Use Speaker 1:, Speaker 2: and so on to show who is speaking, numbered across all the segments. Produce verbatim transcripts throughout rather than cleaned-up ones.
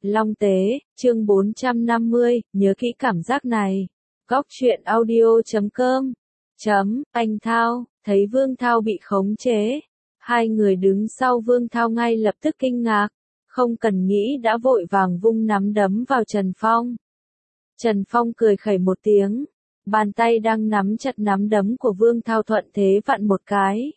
Speaker 1: Long Tế, chương bốn trăm năm mươi, nhớ kỹ cảm giác này. Góc truyện audio chấm com. Chấm, anh Thao, thấy Vương Thao bị khống chế. Hai người đứng sau Vương Thao ngay lập tức kinh ngạc. Không cần nghĩ đã vội vàng vung nắm đấm vào Trần Phong. Trần Phong cười khẩy một tiếng. Bàn tay đang nắm chặt nắm đấm của Vương Thao thuận thế vặn một cái.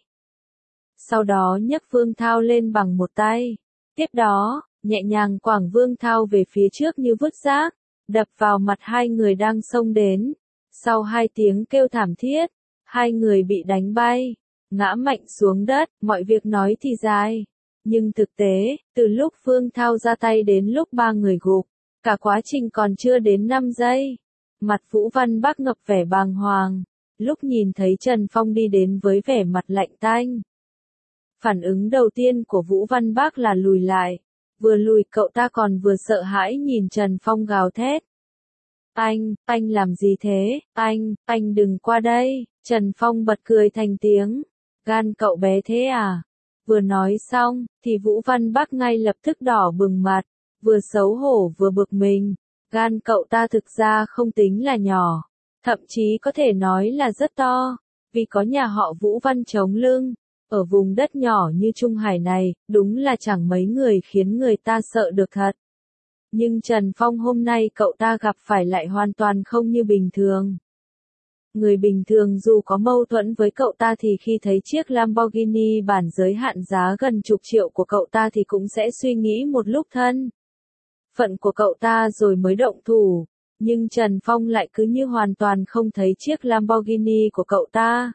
Speaker 1: Sau đó nhấc Vương Thao lên bằng một tay. Tiếp đó, nhẹ nhàng quẳng Vương Thao về phía trước như vứt rác, đập vào mặt hai người đang xông đến. Sau hai tiếng kêu thảm thiết, hai người bị đánh bay, ngã mạnh xuống đất. Mọi việc nói thì dài, nhưng thực tế, từ lúc Vương Thao ra tay đến lúc ba người gục, cả quá trình còn chưa đến năm giây. Mặt Vũ Văn Bác ngập vẻ bàng hoàng, lúc nhìn thấy Trần Phong đi đến với vẻ mặt lạnh tanh. Phản ứng đầu tiên của Vũ Văn Bác là lùi lại. Vừa lùi cậu ta còn vừa sợ hãi nhìn Trần Phong gào thét. Anh, anh làm gì thế, anh, anh đừng qua đây. Trần Phong bật cười thành tiếng. Gan cậu bé thế à? Vừa nói xong, thì Vũ Văn Bác ngay lập tức đỏ bừng mặt, vừa xấu hổ vừa bực mình. Gan cậu ta thực ra không tính là nhỏ, thậm chí có thể nói là rất to, vì có nhà họ Vũ Văn chống lưng. Ở vùng đất nhỏ như Trung Hải này, đúng là chẳng mấy người khiến người ta sợ được thật. Nhưng Trần Phong hôm nay cậu ta gặp phải lại hoàn toàn không như bình thường. Người bình thường dù có mâu thuẫn với cậu ta thì khi thấy chiếc Lamborghini bản giới hạn giá gần chục triệu của cậu ta thì cũng sẽ suy nghĩ một lúc thân phận của cậu ta rồi mới động thủ. Nhưng Trần Phong lại cứ như hoàn toàn không thấy chiếc Lamborghini của cậu ta.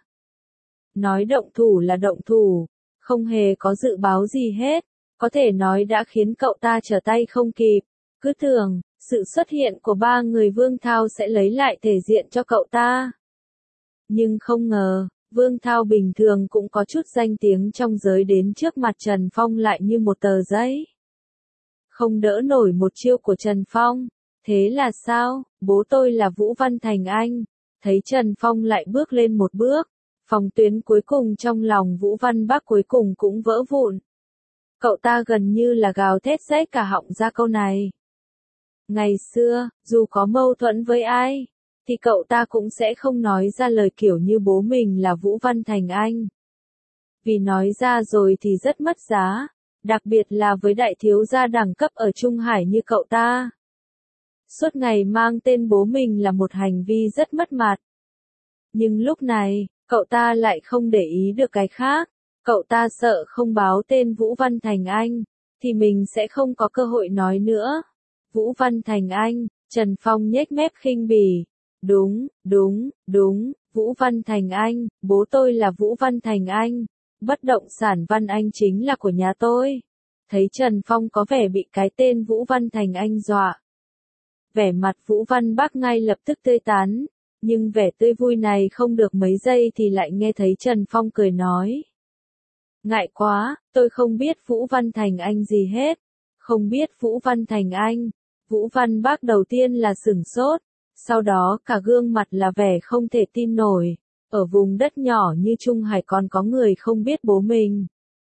Speaker 1: Nói động thủ là động thủ, không hề có dự báo gì hết, có thể nói đã khiến cậu ta trở tay không kịp. Cứ tưởng, sự xuất hiện của ba người Vương Thao sẽ lấy lại thể diện cho cậu ta. Nhưng không ngờ, Vương Thao bình thường cũng có chút danh tiếng trong giới đến trước mặt Trần Phong lại như một tờ giấy. Không đỡ nổi một chiêu của Trần Phong. Thế là sao? Bố tôi là Vũ Văn Thành Anh. Thấy Trần Phong lại bước lên một bước. Phòng tuyến cuối cùng trong lòng Vũ Văn Bác cuối cùng cũng vỡ vụn. Cậu ta gần như là gào thét rách cả họng ra câu này. Ngày xưa, dù có mâu thuẫn với ai, thì cậu ta cũng sẽ không nói ra lời kiểu như bố mình là Vũ Văn Thành Anh. Vì nói ra rồi thì rất mất giá, đặc biệt là với đại thiếu gia đẳng cấp ở Trung Hải như cậu ta. Suốt ngày mang tên bố mình là một hành vi rất mất mặt. Nhưng lúc này, cậu ta lại không để ý được cái khác. Cậu ta sợ không báo tên Vũ Văn Thành Anh, thì mình sẽ không có cơ hội nói nữa. Vũ Văn Thành Anh, Trần Phong nhếch mép khinh bỉ. Đúng, đúng, đúng, Vũ Văn Thành Anh, bố tôi là Vũ Văn Thành Anh. Bất động sản Văn Anh chính là của nhà tôi. Thấy Trần Phong có vẻ bị cái tên Vũ Văn Thành Anh dọa. Vẻ mặt Vũ Văn Bác ngay lập tức tươi tắn. Nhưng vẻ tươi vui này không được mấy giây thì lại nghe thấy Trần Phong cười nói. Ngại quá, tôi không biết Vũ Văn Thành Anh gì hết. Không biết Vũ Văn Thành Anh. Vũ Văn Bác đầu tiên là sửng sốt. Sau đó cả gương mặt là vẻ không thể tin nổi. Ở vùng đất nhỏ như Trung Hải còn có người không biết bố mình.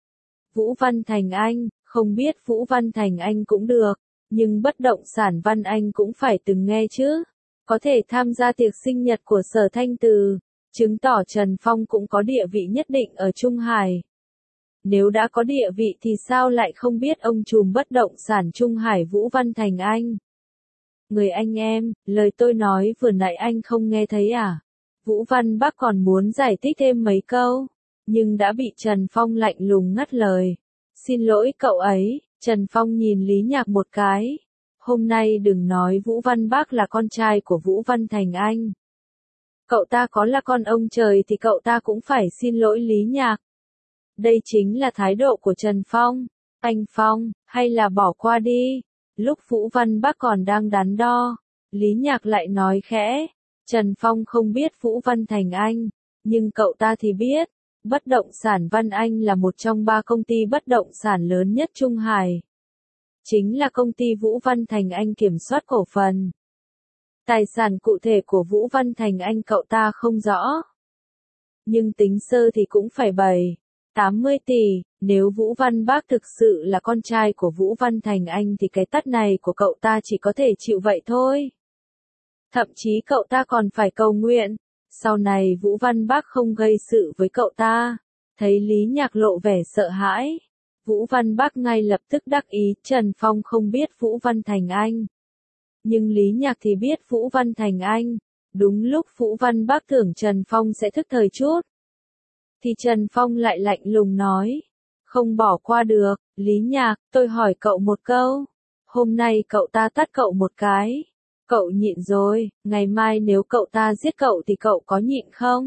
Speaker 1: Vũ Văn Thành Anh, không biết Vũ Văn Thành Anh cũng được. Nhưng bất động sản Văn Anh cũng phải từng nghe chứ. Có thể tham gia tiệc sinh nhật của Sở Thanh Từ, chứng tỏ Trần Phong cũng có địa vị nhất định ở Trung Hải. Nếu đã có địa vị thì sao lại không biết ông trùm bất động sản Trung Hải Vũ Văn Thành Anh? Người anh em, lời tôi nói vừa nãy anh không nghe thấy à? Vũ Văn Bác còn muốn giải thích thêm mấy câu, nhưng đã bị Trần Phong lạnh lùng ngắt lời. Xin lỗi cậu ấy. Trần Phong nhìn Lý Nhạc một cái. Hôm nay đừng nói Vũ Văn Bác là con trai của Vũ Văn Thành Anh. Cậu ta có là con ông trời thì cậu ta cũng phải xin lỗi Lý Nhạc. Đây chính là thái độ của Trần Phong. Anh Phong, hay là bỏ qua đi. Lúc Vũ Văn Bác còn đang đắn đo, Lý Nhạc lại nói khẽ. Trần Phong không biết Vũ Văn Thành Anh, nhưng cậu ta thì biết. Bất động sản Văn Anh là một trong ba công ty bất động sản lớn nhất Trung Hải. Chính là công ty Vũ Văn Thành Anh kiểm soát cổ phần. Tài sản cụ thể của Vũ Văn Thành Anh cậu ta không rõ. Nhưng tính sơ thì cũng phải bày. tám mươi tỷ, nếu Vũ Văn Bác thực sự là con trai của Vũ Văn Thành Anh thì cái tát này của cậu ta chỉ có thể chịu vậy thôi. Thậm chí cậu ta còn phải cầu nguyện, sau này Vũ Văn Bác không gây sự với cậu ta. Thấy Lý Nhạc lộ vẻ sợ hãi, Vũ Văn Bác ngay lập tức đắc ý, Trần Phong không biết Vũ Văn Thành Anh. Nhưng Lý Nhạc thì biết Vũ Văn Thành Anh. Đúng lúc Vũ Văn Bác tưởng Trần Phong sẽ thức thời chút, thì Trần Phong lại lạnh lùng nói, không bỏ qua được, Lý Nhạc, tôi hỏi cậu một câu, hôm nay cậu ta tát cậu một cái, cậu nhịn rồi, ngày mai nếu cậu ta giết cậu thì cậu có nhịn không?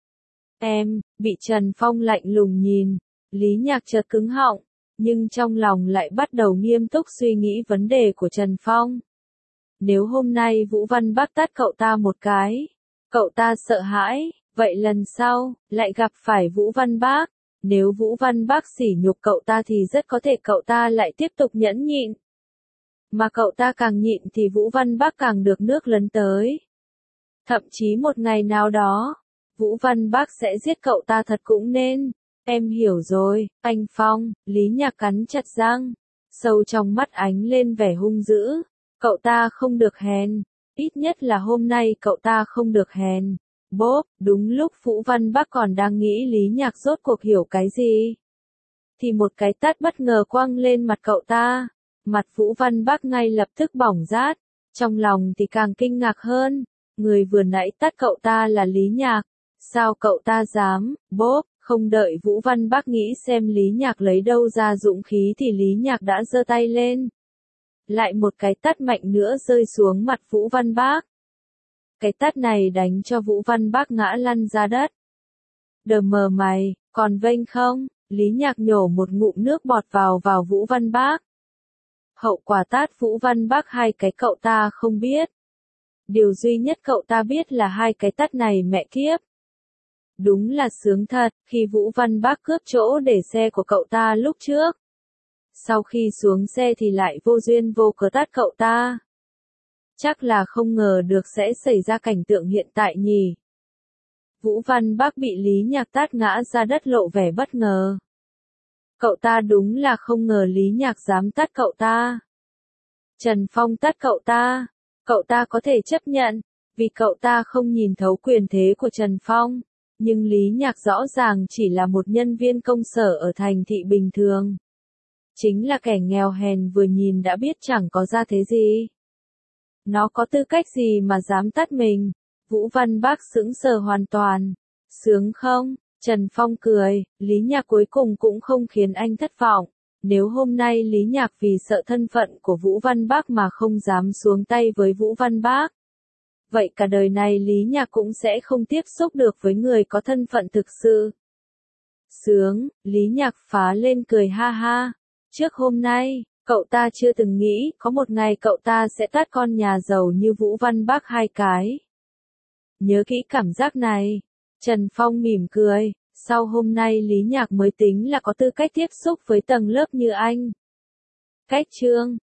Speaker 1: Em, bị Trần Phong lạnh lùng nhìn, Lý Nhạc chợt cứng họng, nhưng trong lòng lại bắt đầu nghiêm túc suy nghĩ vấn đề của Trần Phong. Nếu hôm nay Vũ Văn Bác tát cậu ta một cái, cậu ta sợ hãi, vậy lần sau, lại gặp phải Vũ Văn Bác, nếu Vũ Văn Bác sỉ nhục cậu ta thì rất có thể cậu ta lại tiếp tục nhẫn nhịn. Mà cậu ta càng nhịn thì Vũ Văn Bác càng được nước lấn tới. Thậm chí một ngày nào đó, Vũ Văn Bác sẽ giết cậu ta thật cũng nên. Em hiểu rồi, anh Phong, Lý Nhạc cắn chặt răng, sâu trong mắt ánh lên vẻ hung dữ. Cậu ta không được hèn, ít nhất là hôm nay cậu ta không được hèn. Bốp, đúng lúc Vũ Văn Bác còn đang nghĩ Lý Nhạc rốt cuộc hiểu cái gì, thì một cái tát bất ngờ quăng lên mặt cậu ta. Mặt Vũ Văn Bác ngay lập tức bỏng rát, trong lòng thì càng kinh ngạc hơn. Người vừa nãy tát cậu ta là Lý Nhạc, sao cậu ta dám? Bốp, không đợi Vũ Văn Bác nghĩ xem Lý Nhạc lấy đâu ra dũng khí thì Lý Nhạc đã giơ tay lên. Lại một cái tát mạnh nữa rơi xuống mặt Vũ Văn Bác. Cái tát này đánh cho Vũ Văn Bác ngã lăn ra đất. Đờ mờ mày, còn vênh không? Lý Nhạc nhổ một ngụm nước bọt vào vào Vũ Văn Bác. Hậu quả tát Vũ Văn Bác hai cái cậu ta không biết. Điều duy nhất cậu ta biết là hai cái tát này mẹ kiếp. Đúng là sướng thật, khi Vũ Văn Bác cướp chỗ để xe của cậu ta lúc trước. Sau khi xuống xe thì lại vô duyên vô cớ tát cậu ta. Chắc là không ngờ được sẽ xảy ra cảnh tượng hiện tại nhỉ. Vũ Văn Bác bị Lý Nhạc tát ngã ra đất lộ vẻ bất ngờ. Cậu ta đúng là không ngờ Lý Nhạc dám tát cậu ta. Trần Phong tát cậu ta, cậu ta có thể chấp nhận, vì cậu ta không nhìn thấu quyền thế của Trần Phong. Nhưng Lý Nhạc rõ ràng chỉ là một nhân viên công sở ở thành thị bình thường. Chính là kẻ nghèo hèn vừa nhìn đã biết chẳng có ra thế gì. Nó có tư cách gì mà dám tát mình? Vũ Văn Bác sững sờ hoàn toàn. Sướng không? Trần Phong cười, Lý Nhạc cuối cùng cũng không khiến anh thất vọng. Nếu hôm nay Lý Nhạc vì sợ thân phận của Vũ Văn Bác mà không dám xuống tay với Vũ Văn Bác, vậy cả đời này Lý Nhạc cũng sẽ không tiếp xúc được với người có thân phận thực sự. Sướng, Lý Nhạc phá lên cười ha ha. Trước hôm nay, cậu ta chưa từng nghĩ có một ngày cậu ta sẽ tát con nhà giàu như Vũ Văn Bác hai cái. Nhớ kỹ cảm giác này. Trần Phong mỉm cười, sau hôm nay Lý Nhạc mới tính là có tư cách tiếp xúc với tầng lớp như anh. Cách chương